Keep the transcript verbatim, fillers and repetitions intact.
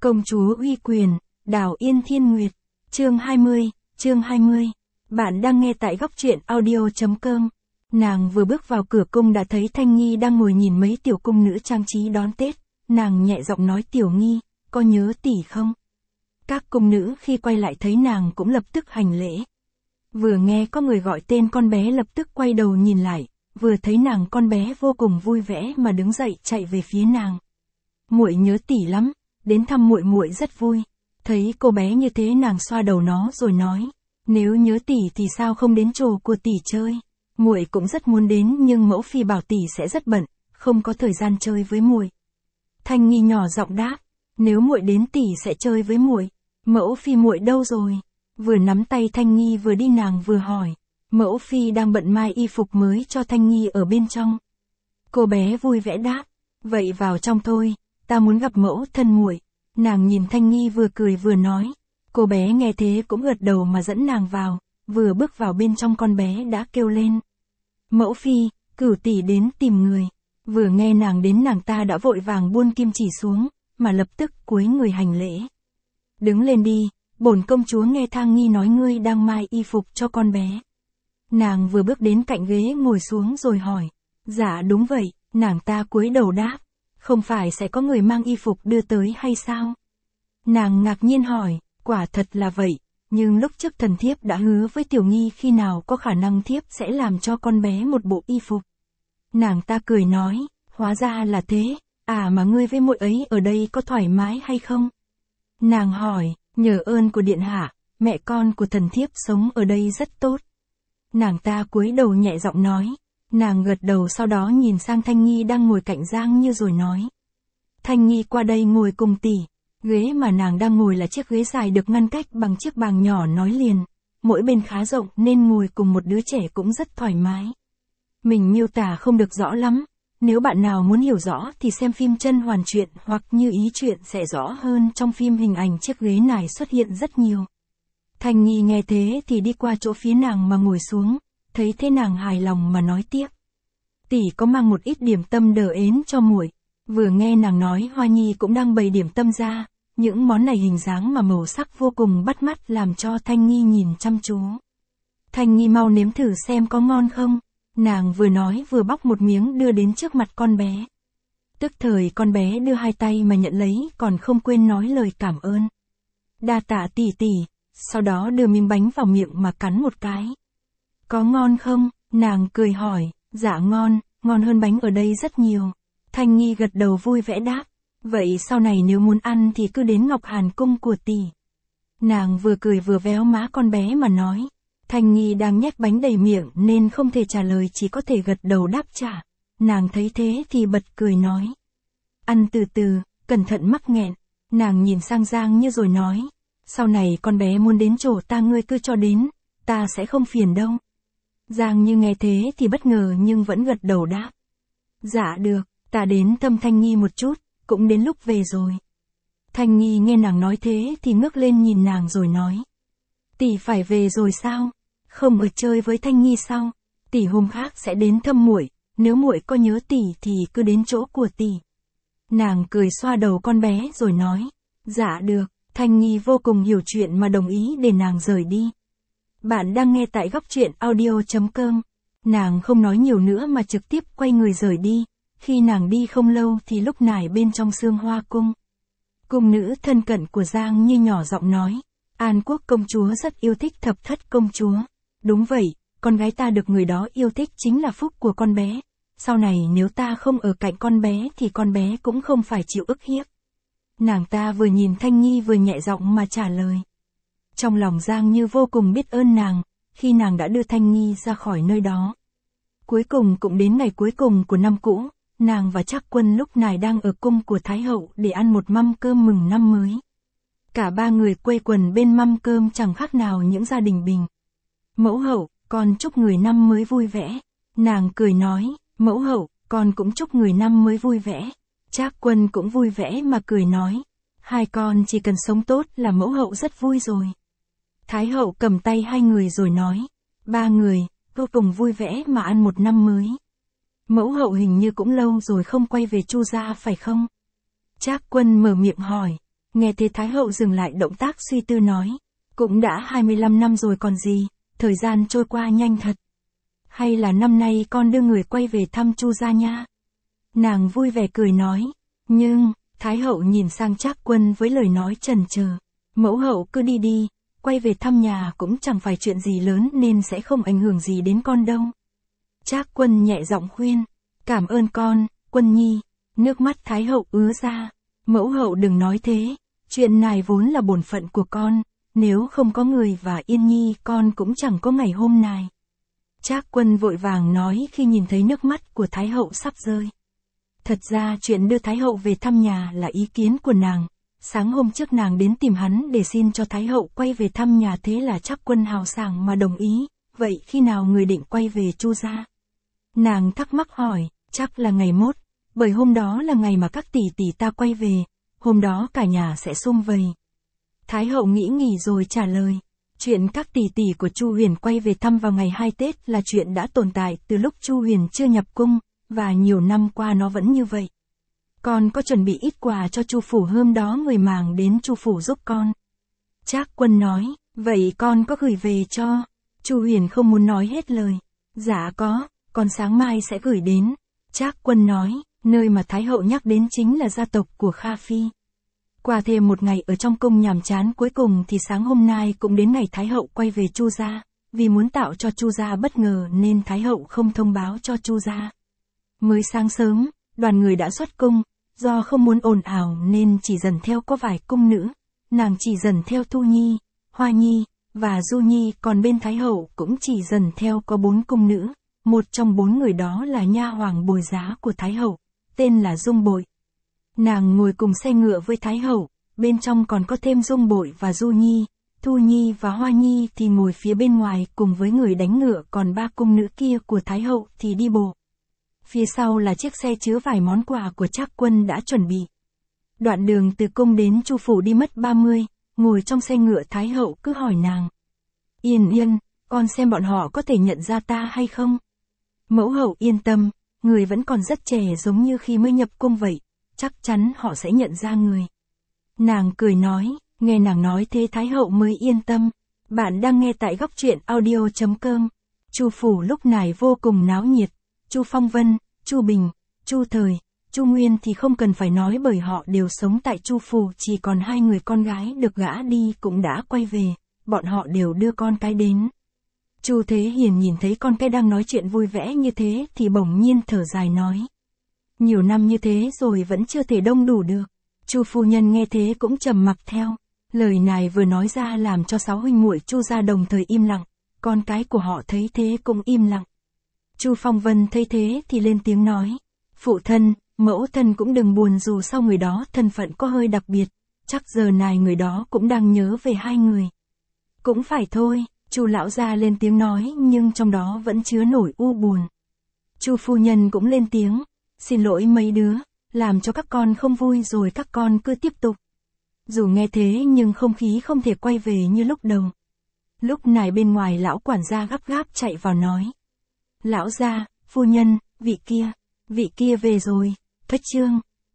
Công chúa uy quyền, Đào Yên Thiên Nguyệt, chương hai mươi, chương hai mươi. Bạn đang nghe tại góc truyện audio.com. Nàng vừa bước vào cửa cung đã thấy Thanh Nghi đang ngồi nhìn mấy tiểu cung nữ trang trí đón Tết, nàng nhẹ giọng nói Tiểu Nghi, có nhớ tỷ không? Các cung nữ khi quay lại thấy nàng cũng lập tức hành lễ. Vừa nghe có người gọi tên con bé lập tức quay đầu nhìn lại, vừa thấy nàng con bé vô cùng vui vẻ mà đứng dậy chạy về phía nàng. Muội nhớ tỷ lắm, đến thăm muội muội rất vui. Thấy cô bé như thế nàng xoa đầu nó rồi nói, nếu nhớ tỷ thì sao không đến chỗ của tỷ chơi? Muội cũng rất muốn đến nhưng mẫu phi bảo tỷ sẽ rất bận, không có thời gian chơi với muội. Thanh Nghi nhỏ giọng đáp, nếu muội đến tỷ sẽ chơi với muội. Mẫu phi muội đâu rồi? Vừa nắm tay Thanh Nghi vừa đi nàng vừa hỏi. Mẫu phi đang bận mai y phục mới cho Thanh Nghi ở bên trong. Cô bé vui vẻ đáp, vậy vào trong thôi, ta muốn gặp mẫu thân muội. Nàng nhìn Thanh Nghi vừa cười vừa nói. Cô bé nghe thế cũng gật đầu mà dẫn nàng vào, vừa bước vào bên trong con bé đã kêu lên. Mẫu phi, cửu tỷ đến tìm người. Vừa nghe nàng đến nàng ta đã vội vàng buông kim chỉ xuống, mà lập tức cúi người hành lễ. Đứng lên đi, bổn công chúa nghe Thanh Nghi nói ngươi đang mai y phục cho con bé. Nàng vừa bước đến cạnh ghế ngồi xuống rồi hỏi. Dạ đúng vậy, nàng ta cúi đầu đáp. Không phải sẽ có người mang y phục đưa tới hay sao? Nàng ngạc nhiên hỏi, quả thật là vậy, nhưng lúc trước thần thiếp đã hứa với Tiểu Nghi khi nào có khả năng thiếp sẽ làm cho con bé một bộ y phục. Nàng ta cười nói, hóa ra là thế, à mà ngươi với muội ấy ở đây có thoải mái hay không? Nàng hỏi, nhờ ơn của điện hạ, mẹ con của thần thiếp sống ở đây rất tốt. Nàng ta cúi đầu nhẹ giọng nói. Nàng gật đầu sau đó nhìn sang Thanh Nghi đang ngồi cạnh Giang Như rồi nói. Thanh Nghi qua đây ngồi cùng tỷ. Ghế mà nàng đang ngồi là chiếc ghế dài được ngăn cách bằng chiếc bàn nhỏ nói liền. Mỗi bên khá rộng nên ngồi cùng một đứa trẻ cũng rất thoải mái. Mình miêu tả không được rõ lắm. Nếu bạn nào muốn hiểu rõ thì xem phim Chân Hoàn Truyện hoặc Như Ý Truyện sẽ rõ hơn. Trong phim hình ảnh chiếc ghế này xuất hiện rất nhiều. Thanh Nghi nghe thế thì đi qua chỗ phía nàng mà ngồi xuống. Thấy thế nàng hài lòng mà nói tiếp. Tỷ có mang một ít điểm tâm đỡ ến cho muội. Vừa nghe nàng nói Hoa Nhi cũng đang bày điểm tâm ra. Những món này hình dáng mà màu sắc vô cùng bắt mắt làm cho Thanh Nghi nhìn chăm chú. Thanh Nghi mau nếm thử xem có ngon không. Nàng vừa nói vừa bóc một miếng đưa đến trước mặt con bé. Tức thời con bé đưa hai tay mà nhận lấy còn không quên nói lời cảm ơn. Đa tạ tỷ tỷ, sau đó đưa miếng bánh vào miệng mà cắn một cái. Có ngon không? Nàng cười hỏi, dạ ngon, ngon hơn bánh ở đây rất nhiều. Thanh Nghi gật đầu vui vẻ đáp, vậy sau này nếu muốn ăn thì cứ đến Ngọc Hàn cung của tỷ. Nàng vừa cười vừa véo má con bé mà nói. Thanh Nghi đang nhét bánh đầy miệng nên không thể trả lời chỉ có thể gật đầu đáp trả. Nàng thấy thế thì bật cười nói. Ăn từ từ, cẩn thận mắc nghẹn. Nàng nhìn sang Giang Như rồi nói. Sau này con bé muốn đến chỗ ta ngươi cứ cho đến, ta sẽ không phiền đâu. Giang Như nghe thế thì bất ngờ nhưng vẫn gật đầu đáp. Dạ được, ta đến thăm Thanh Nghi một chút, cũng đến lúc về rồi. Thanh Nghi nghe nàng nói thế thì ngước lên nhìn nàng rồi nói. Tỷ phải về rồi sao? Không ở chơi với Thanh Nghi sao? Tỷ hôm khác sẽ đến thăm muội, nếu muội có nhớ tỷ thì cứ đến chỗ của tỷ. Nàng cười xoa đầu con bé rồi nói. Dạ được, Thanh Nghi vô cùng hiểu chuyện mà đồng ý để nàng rời đi. Bạn đang nghe tại góc truyện audio.com. Nàng không nói nhiều nữa mà trực tiếp quay người rời đi. Khi nàng đi không lâu thì lúc này bên trong Sương Hoa cung. Cung nữ thân cận của Giang Như nhỏ giọng nói. An Quốc công chúa rất yêu thích Thập Thất công chúa. Đúng vậy, con gái ta được người đó yêu thích chính là phúc của con bé. Sau này nếu ta không ở cạnh con bé thì con bé cũng không phải chịu ức hiếp. Nàng ta vừa nhìn Thanh Nghi vừa nhẹ giọng mà trả lời. Trong lòng Giang Như vô cùng biết ơn nàng, khi nàng đã đưa Thanh Nghi ra khỏi nơi đó. Cuối cùng cũng đến ngày cuối cùng của năm cũ, nàng và Trác Quân lúc này đang ở cung của Thái hậu để ăn một mâm cơm mừng năm mới. Cả ba người quây quần bên mâm cơm chẳng khác nào những gia đình bình. Mẫu hậu, con chúc người năm mới vui vẻ. Nàng cười nói, mẫu hậu, con cũng chúc người năm mới vui vẻ. Trác Quân cũng vui vẻ mà cười nói, hai con chỉ cần sống tốt là mẫu hậu rất vui rồi. Thái hậu cầm tay hai người rồi nói, ba người, vô cùng vui vẻ mà ăn một năm mới. Mẫu hậu hình như cũng lâu rồi không quay về Chu gia phải không? Trác Quân mở miệng hỏi, Nghe thế Thái hậu dừng lại động tác suy tư nói. Cũng đã hai mươi lăm năm rồi còn gì, thời gian trôi qua nhanh thật. Hay là năm nay con đưa người quay về thăm Chu gia nha. Nàng vui vẻ cười nói. Nhưng, Thái hậu nhìn sang Trác Quân với lời nói chần chờ. Mẫu hậu cứ đi đi, quay về thăm nhà cũng chẳng phải chuyện gì lớn nên sẽ không ảnh hưởng gì đến con đâu. Trác Quân nhẹ giọng khuyên. Cảm ơn con, Quân nhi. Nước mắt Thái hậu ứa ra. Mẫu hậu đừng nói thế, chuyện này vốn là bổn phận của con, nếu không có người và Yên Nhi con cũng chẳng có ngày hôm nay. Trác Quân vội vàng nói khi nhìn thấy nước mắt của Thái hậu sắp rơi. Thật ra chuyện đưa Thái hậu về thăm nhà là ý kiến của nàng, sáng hôm trước nàng đến tìm hắn để xin cho Thái hậu quay về thăm nhà, thế là Trác Quân hào sảng mà đồng ý. Vậy khi nào người định quay về Chu gia? Nàng thắc mắc hỏi. Chắc là ngày mốt, bởi hôm đó là ngày mà các tỷ tỷ ta quay về, hôm đó cả nhà sẽ sum vầy. Thái hậu nghĩ nghỉ rồi trả lời. Chuyện các tỷ tỷ của Chu Huyền quay về thăm vào ngày hai Tết là chuyện đã tồn tại từ lúc Chu Huyền chưa nhập cung, và nhiều năm qua nó vẫn như vậy. Con có chuẩn bị ít quà cho Chu phủ, hôm đó người màng đến Chu phủ giúp con. Trác Quân nói. Vậy con có gửi về cho? Chu Huyền không muốn nói hết lời. Dạ có, con sáng mai sẽ gửi đến. Trác Quân nói. Nơi mà Thái hậu nhắc đến chính là gia tộc của Kha Phi. Qua thêm một ngày ở trong cung nhàm chán, cuối cùng thì sáng hôm nay cũng đến ngày Thái hậu quay về Chu gia. Vì muốn tạo cho Chu gia bất ngờ nên Thái hậu không thông báo cho Chu gia. Mới sáng sớm, đoàn người đã xuất cung, do không muốn ồn ào nên chỉ dần theo có vài cung nữ. Nàng chỉ dần theo Thu Nhi, Hoa Nhi và Du Nhi, còn bên Thái hậu cũng chỉ dần theo có bốn cung nữ. Một trong bốn người đó là nha hoàng bồi giá của Thái hậu, tên là Dung Bội. Nàng ngồi cùng xe ngựa với Thái hậu, bên trong còn có thêm Dung Bội và Du Nhi. Thu Nhi và Hoa Nhi thì ngồi phía bên ngoài cùng với người đánh ngựa, còn ba cung nữ kia của Thái hậu thì đi bộ. Phía sau là chiếc xe chứa vài món quà của Trác Quân đã chuẩn bị. Đoạn đường từ cung đến Chu phủ đi mất ba mươi, ngồi trong xe ngựa Thái hậu cứ hỏi nàng. Yên Yên, con xem bọn họ có thể nhận ra ta hay không? Mẫu hậu yên tâm, người vẫn còn rất trẻ giống như khi mới nhập cung vậy, chắc chắn họ sẽ nhận ra người. Nàng cười nói. Nghe nàng nói thế Thái hậu mới yên tâm. Bạn đang nghe tại góc truyện audio chấm com. Chu phủ lúc này vô cùng náo nhiệt. Chu Phong Vân, Chu Bình, Chu Thời, Chu Nguyên thì không cần phải nói bởi họ đều sống tại Chu phủ, chỉ còn hai người con gái được gả đi cũng đã quay về, bọn họ đều đưa con cái đến. Chu Thế Hiền nhìn thấy con cái đang nói chuyện vui vẻ như thế thì bỗng nhiên thở dài nói. Nhiều năm như thế rồi vẫn chưa thể đông đủ được. Chu phu nhân nghe thế cũng trầm mặc theo. Lời này vừa nói ra làm cho sáu huynh muội Chu gia đồng thời im lặng, con cái của họ thấy thế cũng im lặng. Chu Phong Vân thấy thế thì lên tiếng nói. Phụ thân, mẫu thân cũng đừng buồn, dù sau người đó thân phận có hơi đặc biệt, chắc giờ này người đó cũng đang nhớ về hai người. Cũng phải thôi, Chu lão gia lên tiếng nói, nhưng trong đó vẫn chứa nổi u buồn. Chu phu nhân cũng lên tiếng. Xin lỗi mấy đứa, làm cho các con không vui rồi, các con cứ tiếp tục. Dù nghe thế nhưng không khí không thể quay về như lúc đầu. Lúc này bên ngoài lão quản gia gấp gáp chạy vào nói. Lão gia, phu nhân, vị kia, vị kia về rồi. Thất chương.